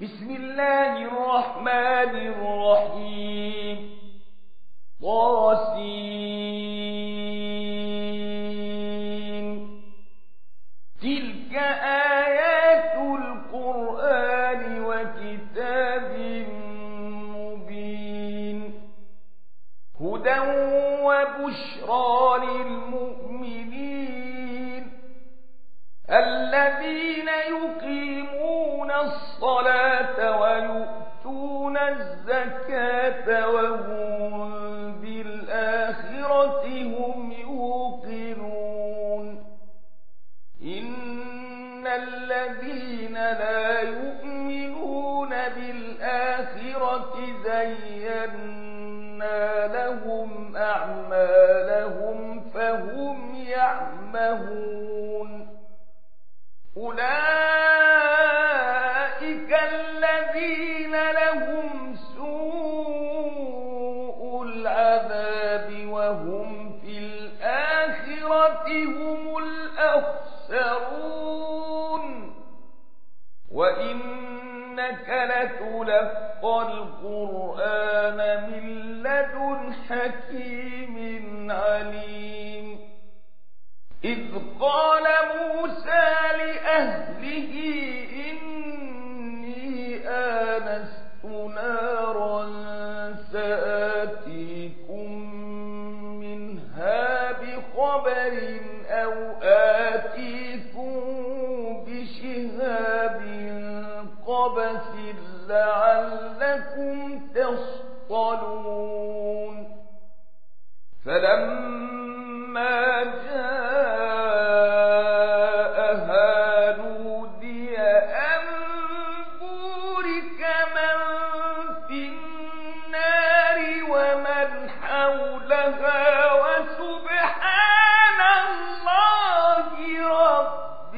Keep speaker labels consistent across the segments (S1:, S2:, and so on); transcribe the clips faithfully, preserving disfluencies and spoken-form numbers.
S1: بسم الله الرحمن الرحيم. طاسين. تلك آيات القرآن وكتاب مبين هدى وبشرى للمؤمنين الذين يقيمون الصلاة ويؤتون الزكاة وهم بالآخرة هم يوقنون إن الذين لا يؤمنون بالآخرة زينا لهم أعمالهم فهم يعمهون أولئك الذين لهم سوء العذاب وهم في الآخرة هم الأخسرون وإنك لتلقى القرآن من لدن حكيم عليم إذ قال موسى لأهله إني آنست نارا سآتيكم منها بخبر أو آتيكم بشهاب قبس لعلكم تصطلون فلما جاءها نودي أن بورك من في النار ومن حولها وسبحان الله رب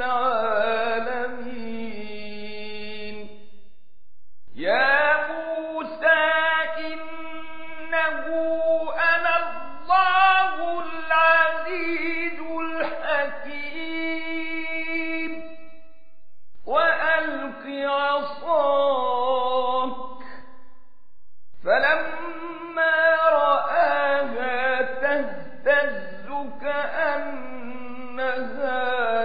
S1: العالمين يا موسى إنه أنا الله العزيز الحكيم وألق عصاك فلما رآها تهتز كأنها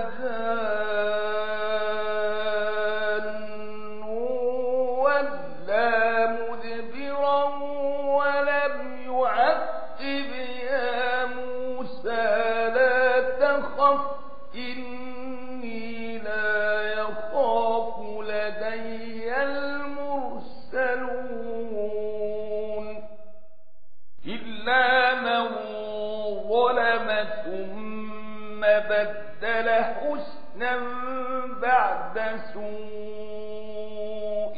S1: جان ولا مدبرا ولم يعقب يا موسى لا تخف إني لا يخاف لدي المرسلون إلا من ظلم ثم بدل حسنا بعد سوء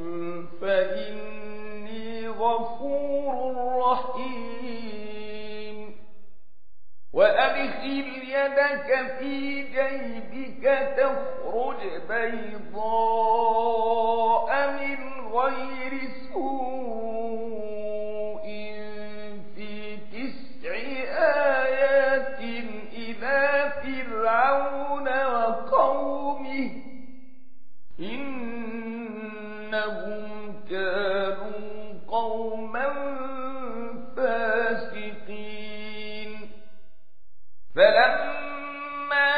S1: فإني غفور رحيم وأدخل يدك في جيبك تخرج بيضاء من غير سوء في تسع آيات إلى فرعون وقومه إنهم كانوا قوما فاسقين فلما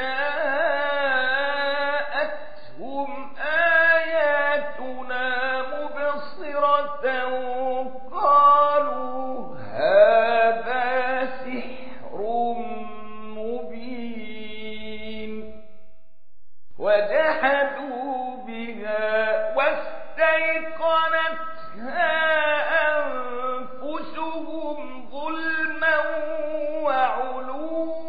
S1: جاءتهم آياتنا مبصرة قالوا هذا سحر مبين وجحدوا بها واستيقنتها أنفسهم ظلما وعلوا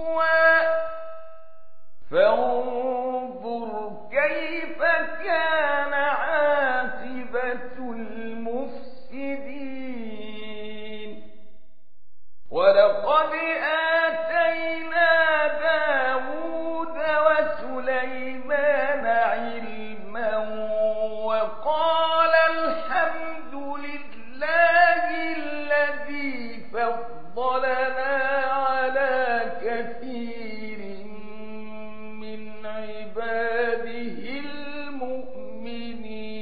S1: فانظر كيف كان عاقبة المفسدين ولقد آتينا داود وسليمان علما وقال الحمد لله الذي فضلنا على كثير من عباده المؤمنين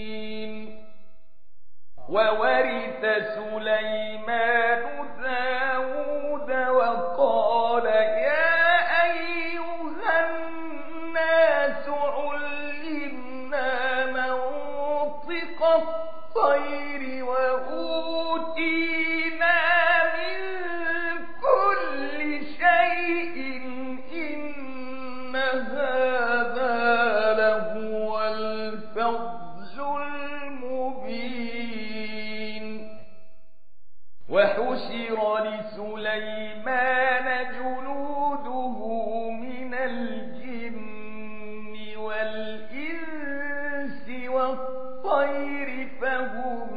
S1: وورث سليمان داود وقال يا أيها الناس علمنا منطق الطير وأوتينا من كل شيء إن هذا لهو الفضل المبين وحشر لسليمان جنوده من الجن والإنس والطير فهم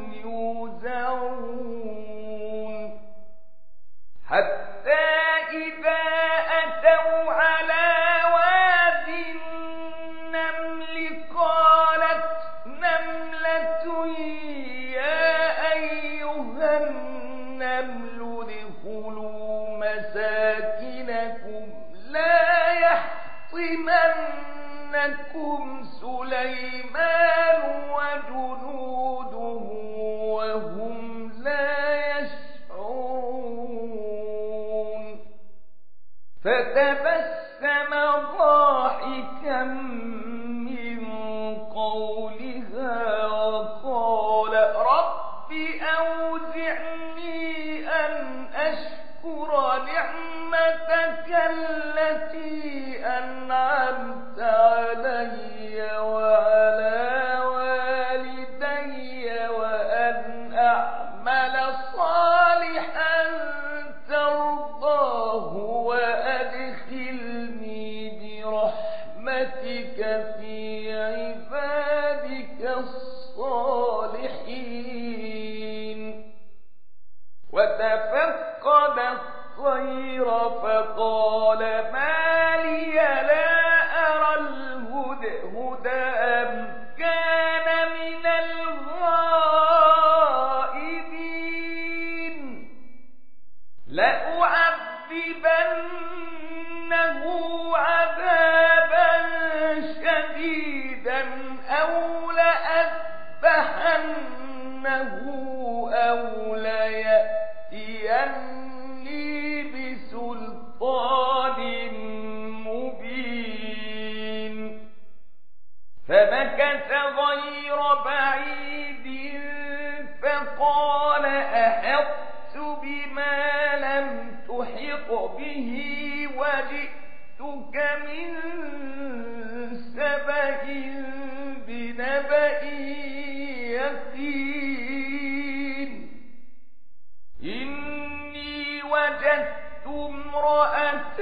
S1: يوزعون حتى إذا أتوا على واد النمل قالت نملة يا أيها النمل ادخلوا مساكنكم لا يحطمنكم سليمان وجنوده وهم لا يشعرون فتبسم ضاحكا من قولها وقال رب أوزعني أن أشكر نعمتك التي أنعمت علي وعلى والدي وأن أعمل صالحا ترضاه وأدخلني برحمتك في عبادك الصالحين وتفقد الطير فقال ما لي لا أرى الهدهد أم كان من الغائبين لأعذبنه عذابا شديدا أو لأذبحنه أو ليأتيني بسلطان مبين فمكث غير بعيد فقال أحطت بما لم تحط به وجئتك من سبأ بنبأ يقين إني وجدت امرأة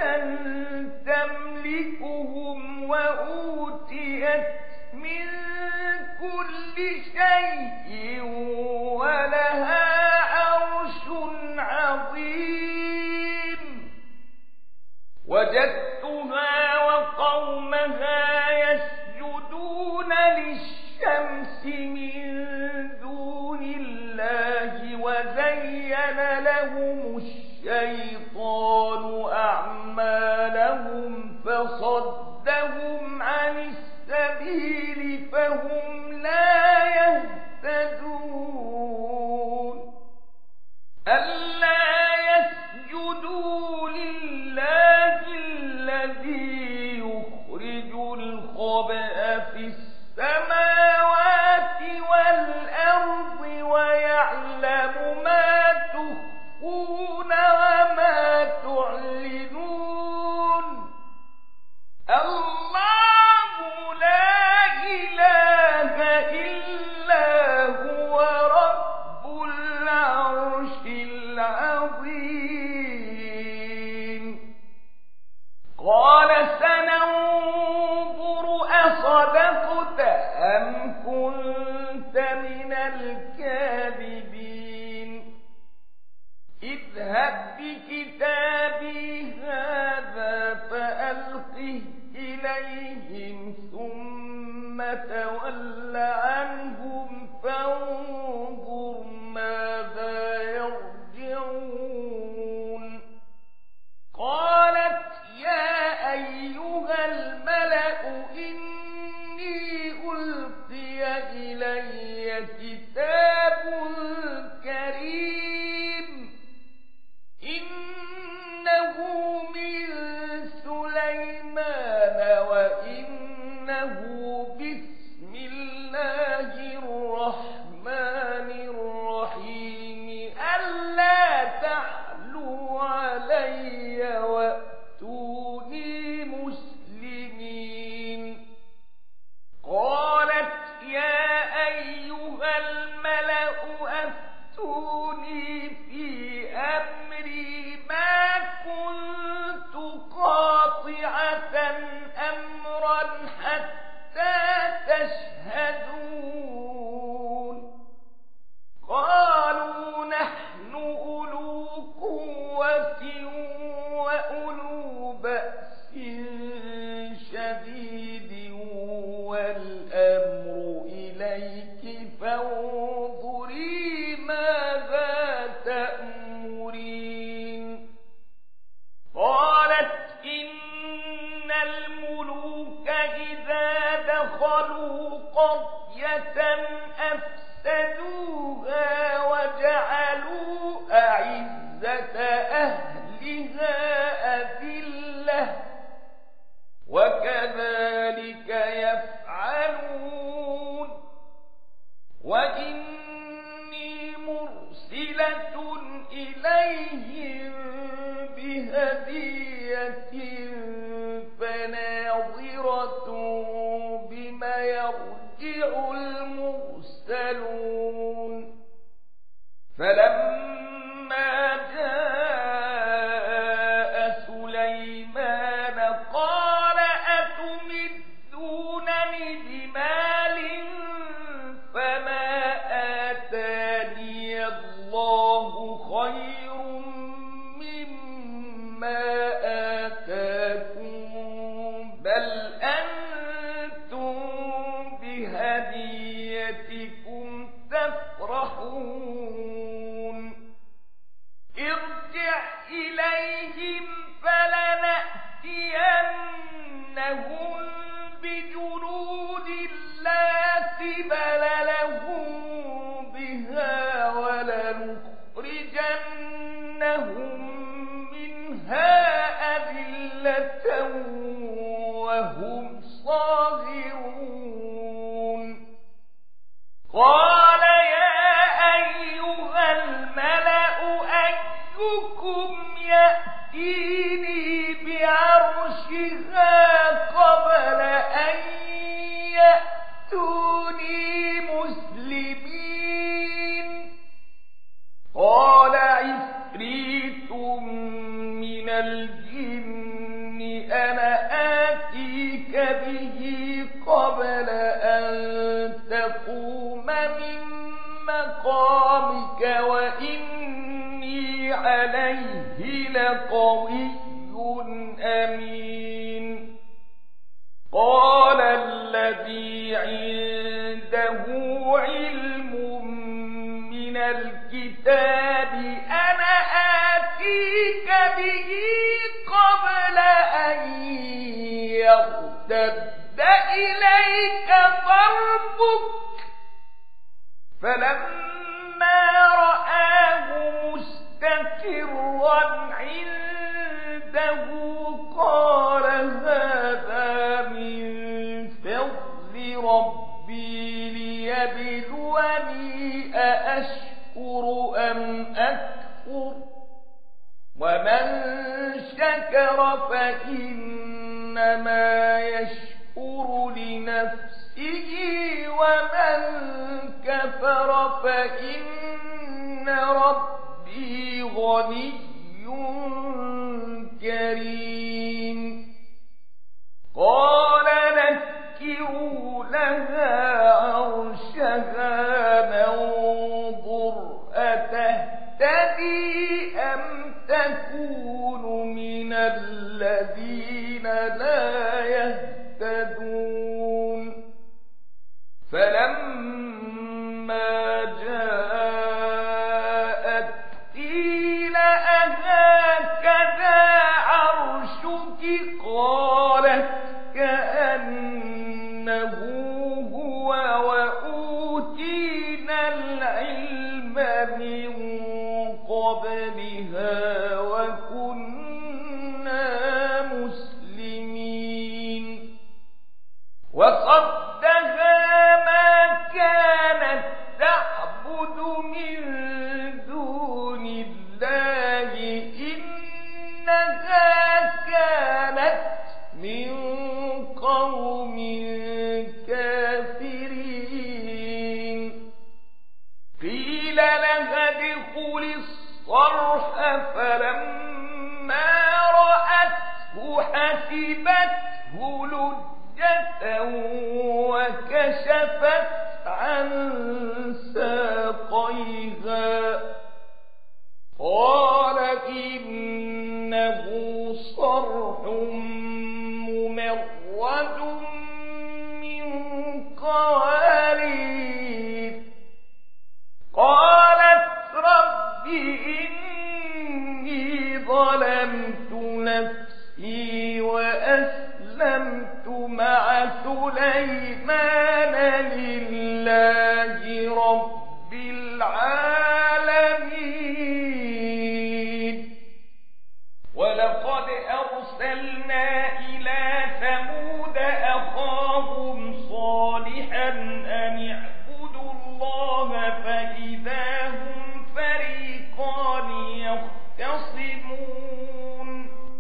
S1: تملكهم وأوتيت من كل شيء ولها عرش عظيم وجدتها وقومها يسجدون للشمس من دون الله وزين لهم الشيطان أعمالهم فصدهم عن السبيل فهم لا يهتدون ألا يسجدوا لله الذي يخرج الخبأ في السماوات والأرض ويعلم ما تخفون وما تعلنون الله لا إله إلا هو رب العرش العظيم قال سننظر أصدقت أم كنت من الكاذبين اذهب بكتابي هذا فألقه إليهم ثم تول عنهم فانظر ماذا يرجعون قالت يا أيها الملأ إني ألقي إلي كتاب يمهدون قالوا نحن أولو قوة وأولو بأس شديد والأمر إليك فانظري ماذا تأمرين قالت إن الملوك إذا دخلوا قرية أفسدوها وجعلوا أعزة أهلها أذلة وكذلك يفعلون وإني مرسلة إليهم بهدية فناظرة بما يرجع المرسلون فلما جاء سليمان قال أتمدونني بمال فما آتاني الله خير مما آتاكم بل أنتم بهديتكم تفرحون ارجع إليهم فلنأتينهم بجنود لا قبل لهم بها ولنخرجنهم منها أذلة وهم صاغرون قال يا أيها الملأ أيكم يأتيني بعرشها قبل أن يأتوني مسلمين قال عفريت من الجن أنا آتيك به قبل أن تقوم من مقامك وإني عليه لقوي أمين قال الذي عنده علم من الكتاب أنا آتيك به قبل أن يرتد إليك طرفك فلما رآه مستقرا عنده قال هذا من فضل ربي ليبلوني أأشكر أم أكفر ومن شكر فإنما يشكر لنفسه ومن كفر فإن ربي غني كريم قال نكروا لها عرشها ننظر أتهتدي أم تكون من الذين لا يهتدون فلما جاءت قيل أهكذا عرشك قالت كأنه هو وأوتينا العلم من قبلها وكنا مسلمين وصدها ما كانت تعبد من دون الله إنها كانت من قوم كافرين قيل لها ادخل الصرح فلما رأته حسبته لجة وكشفت عن ساقيها قال إنه صرح ممرد من قوارير قالت رب إني ظلمت نفسي وأسلمت مع سليمان لله رب العالمين ولقد أرسلنا إلى ثمود أخاهم صالحا أن اعبدوا الله فإذا هم فريقان يختصمون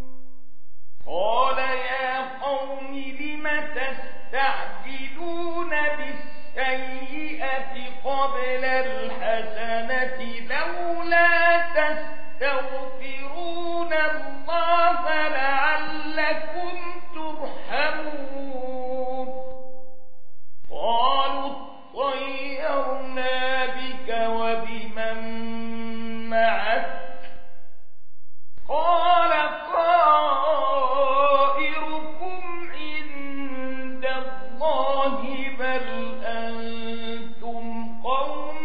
S1: قال يا قوم لم تستعجلون بالسيئة قبل الحسنة لولا تستغفرون الله لعلكم ترحمون قالوا اطيرنا بك وبمن معك قال طائركم عند الله بل أنتم قوم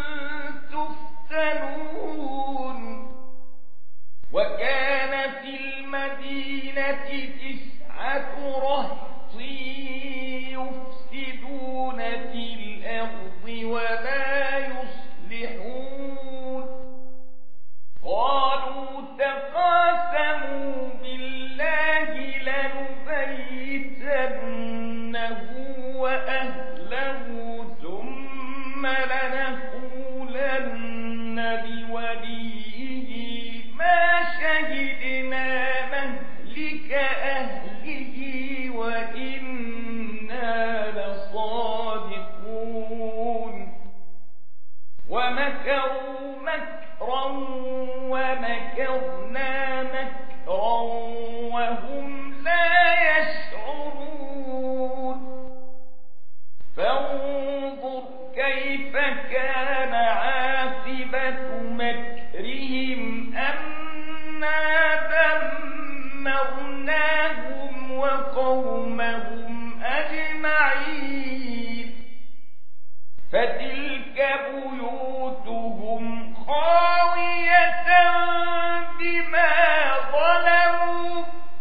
S1: تفتنون وكان في المدينة تسعة رهط يفسدون في الأرض ولا يصلحون قالوا تقاسموا بالله لنبيتنه وأهله ثم لنقولن لوليه ما شهدنا مهلك أهله وإنا لصادقون ومكروا مكرا ومكرنا مكرا وهم لا يشعرون فانظر كيف كان عاقبة مكرهم أنا دمرناهم وقومهم أجمعين فتلك بيوتهم خاوية بما ظلموا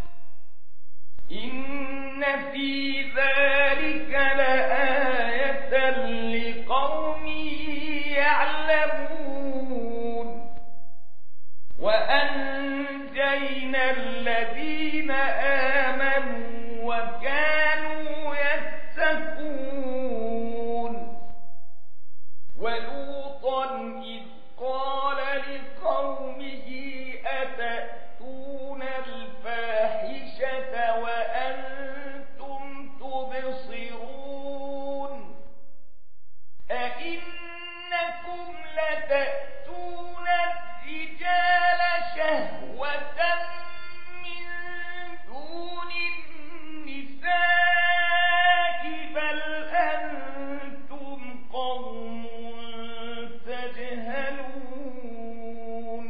S1: إن في ذلك لآية لقوم يعلمون وأنجينا الذين آمنوا وكانوا يتقون ولوطا إذ قال لقومه أتأتون الفاحشة وأنتم تبصرون أئنكم لتأتون الرجال شهوة من دون النساء بل أنتم قوم تجهلون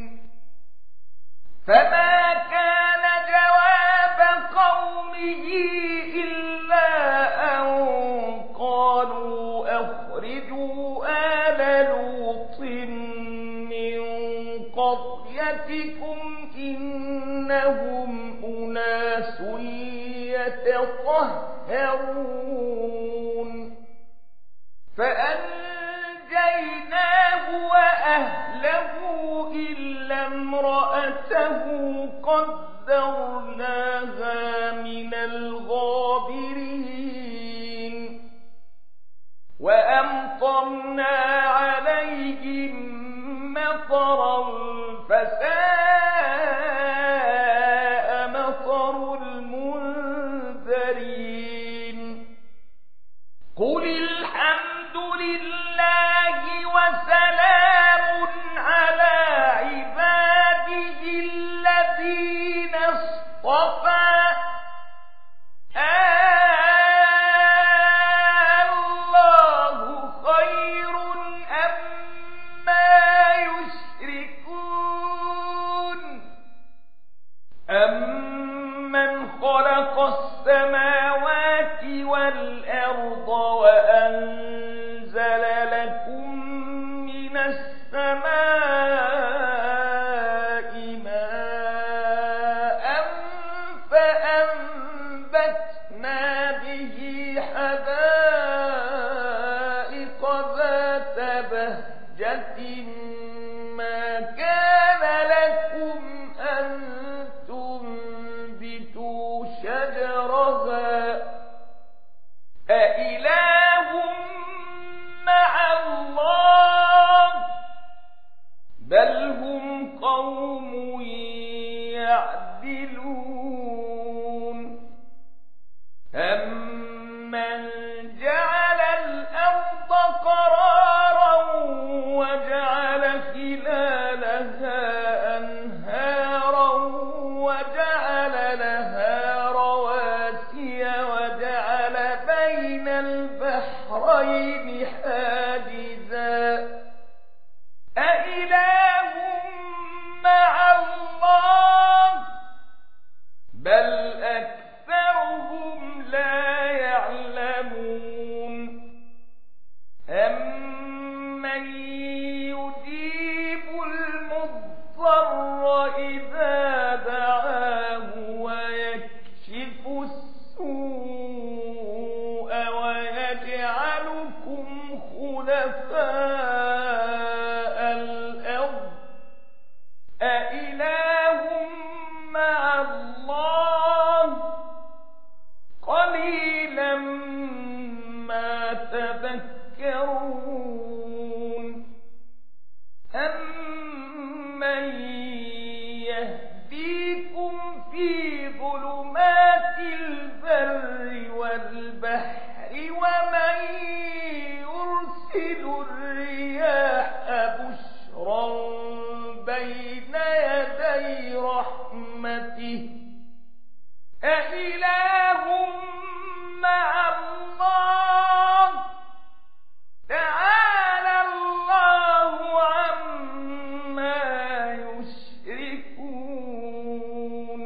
S1: فما كان جواب قومه إلا أن قالوا أخرجوا آل لوط من قريتكم إنهم أناس يتطهرون فأنجيناه وأهله إلا امرأته قدرناها من الغابرين وأمطرنا عليهم مطرا فساء مطر المنذرين قل الحمد لله وسلام على عباده الذين اصطفى آه بهجة ما كان لكم أن تنبتوا شجرها أإله مع الله بل هم قوم يعدلون أمن جعل الأرض قرارا وجعل خلالها أنهارا وجعل لها رواسي وجعل بين البحرين حاجزا أإله مع الله بل أكثرهم لا يعلمون أمن يجيب المضطر إذا دعاه ويكشف السوء ويجعلكم خلفاء الأرض أإله مع الله قليلا ما تذكرون أمن يهديكم في ظلمات البر والبحر ومن يرسل الرياح بشرا بين يدي رحمته أإله مع الله تعالى الله عما يشركون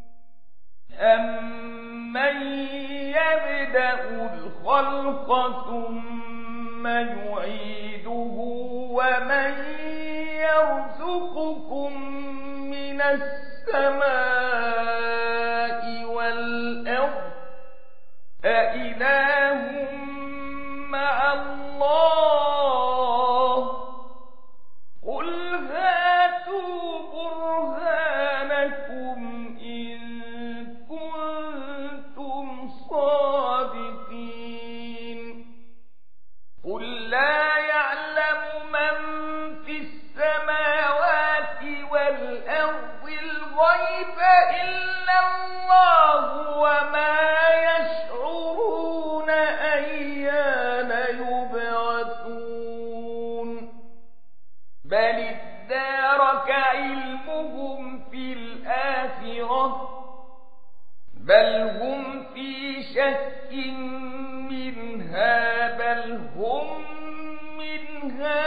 S1: أمن يبدأ الخلق ثم يعيده ومن يرزقكم من السماء والأرض أإله مع الله قل هاتوا برهانكم إن كنتم صادقين قل لا يعلم من في السماوات والأرض الغيب إلا الله وما يشعرون أيان يبعثون بل ادارك علمهم في الآخرة بل هم في شك منها بل هم منها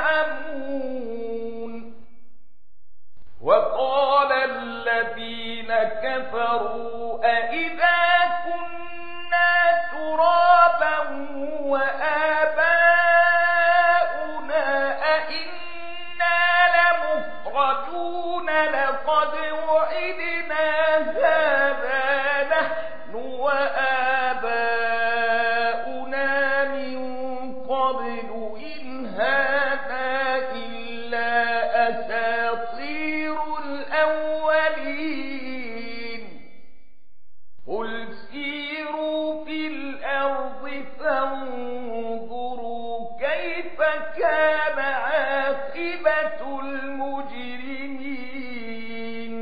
S1: عمون وقال الذين كفروا أإذا كنا ترابا وآباؤنا أإنا لمخرجون لقد وعدنا هذا نحن وآباؤنا من قبل إن هذا إلا أساطير الأولين قل سيروا في الأرض فانظروا كيف كان عاقبة المجرمين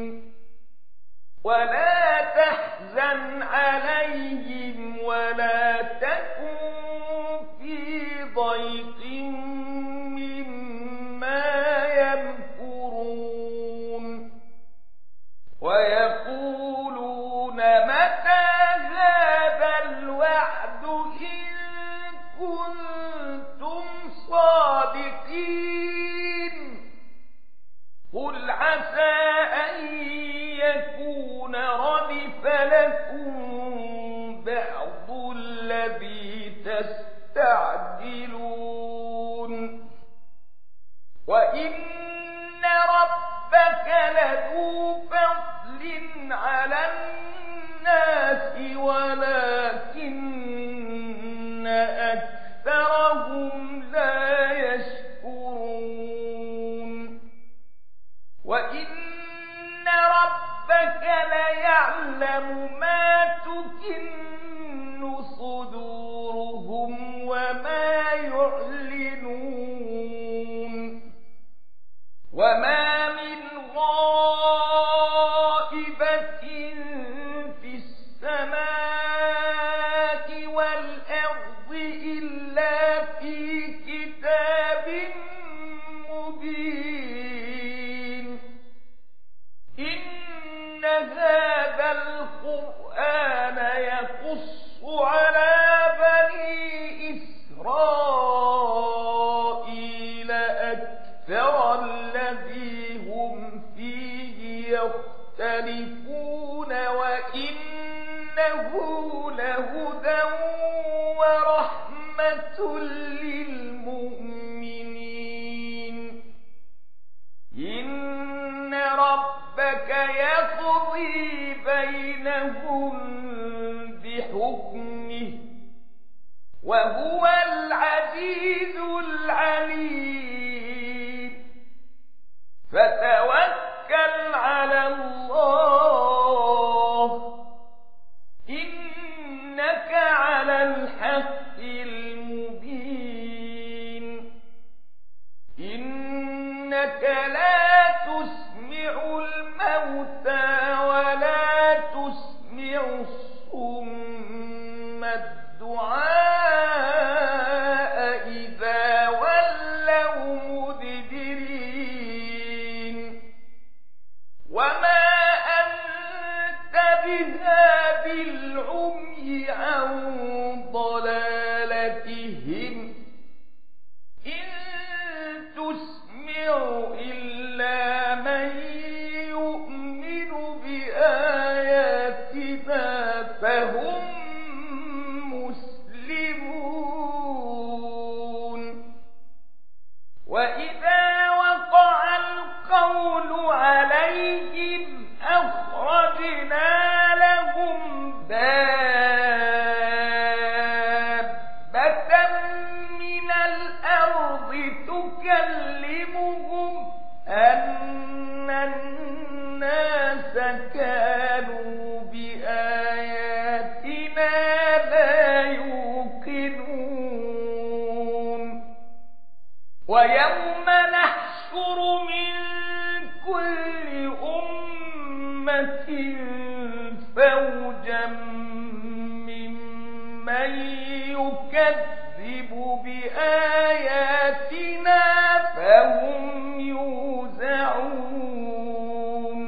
S1: ولا تحزن عليهم ولا تكن في ضيق مما يمكرون ويقولون متى هذا الوعد إن كنتم صادقين قل عسى أن يكون ردف لكم بعض الذي تستعجلون وإن ربك لذو فضل على الناس ولكن أكثرهم لا يشكرون يعلم ما تكن صدورهم وما يعلنون وما من غائبة في السماء والأرض إلا في كتاب مبين إن هذا القرآن يقص على بني إسرائيل أكثر الذي هم فيه يختلفون وإنه لهدى ورحمة للمؤمنين إن ربك يقضي بينهم بحكمه وهو العزيز العليم فتوكل على الله إنك على الحق المبين إنك لا تسمع الموتى ولا تسمع الصم الدعاء إذا ولوا مدبرين وما أنت بهاد العمي عن ضلالتهم إن تسمع إلا من يؤمن بآياتنا فهم مسلمون وإذا وقع القول عليهم أخرجنا لهم دابة من الأرض تكلمهم أن الناس كانوا بآياتنا لا يوقنون ويوم نحشر من كل أمة فوجا ممن يكذب بآياتنا فهم يوزعون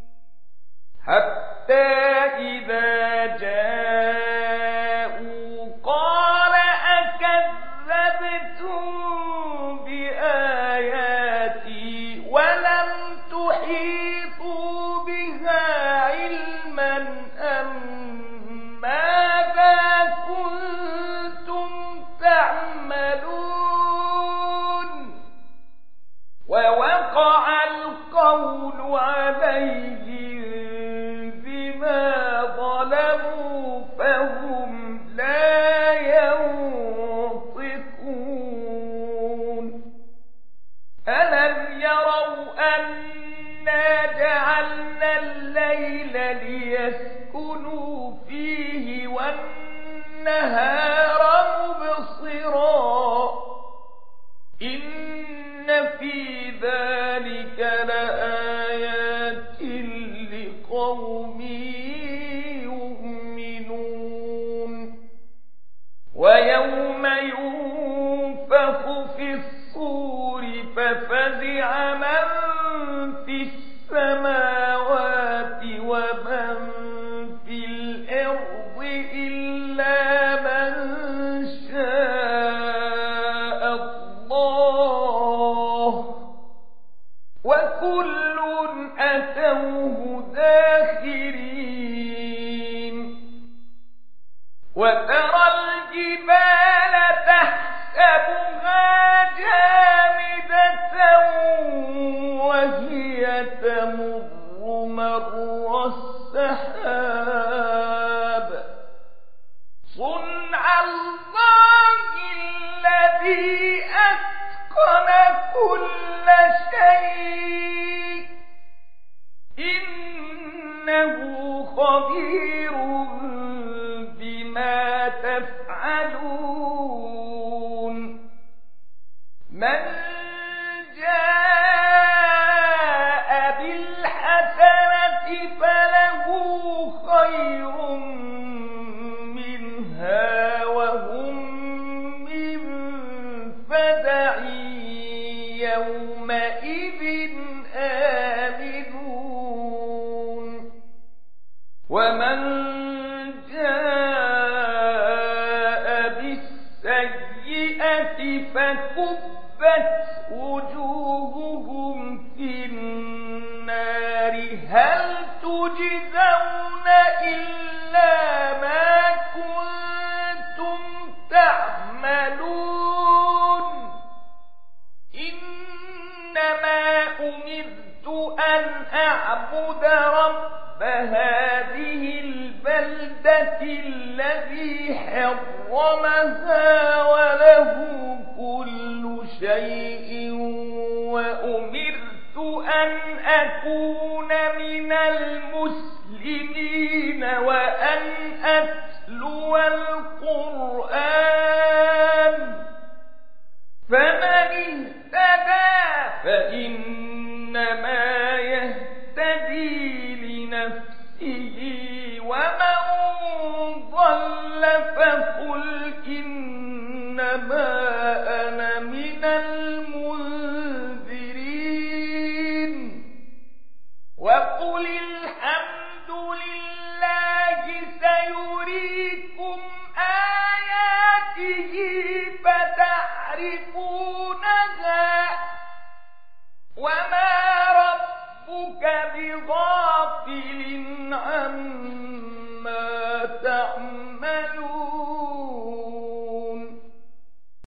S1: حتى إذا جاءوا قال أكذبتم بآياتي ولم تحيطوا بها علما أم ماذا كنتم تعملون ووقع القول عليهم بما ظلموا فهم لا ينطقون ألم يروا أنا جعلنا الليل ليسكنوا فيه والنهار مبصرا إن في ذلك لآيات لقوم يؤمنون ويوم ينفخ في الصور ففزع من في السماوات ومن في الأرض إلا من شاء الله بصير بما تفعلون من جاء بالحسنة فله خير منها وهم من فزع يومئذ آمنون ومن جاء بالسيئة فكبت وجوههم في النار هل تجزون إلا ما كنتم تعملون إنما أمرت أن أعبد رب هذه البلدة الذي حرمها وله كل شيء وأمرت أن أكون من المسلمين وأن أتلو القرآن فمن اهتدى فإنما يهتدي لنفسه ومن ضل فقل إنما أنا من المنذرين وقل الحمد لله سيريكم آياته فتعرفونها وما ربك بغافل عما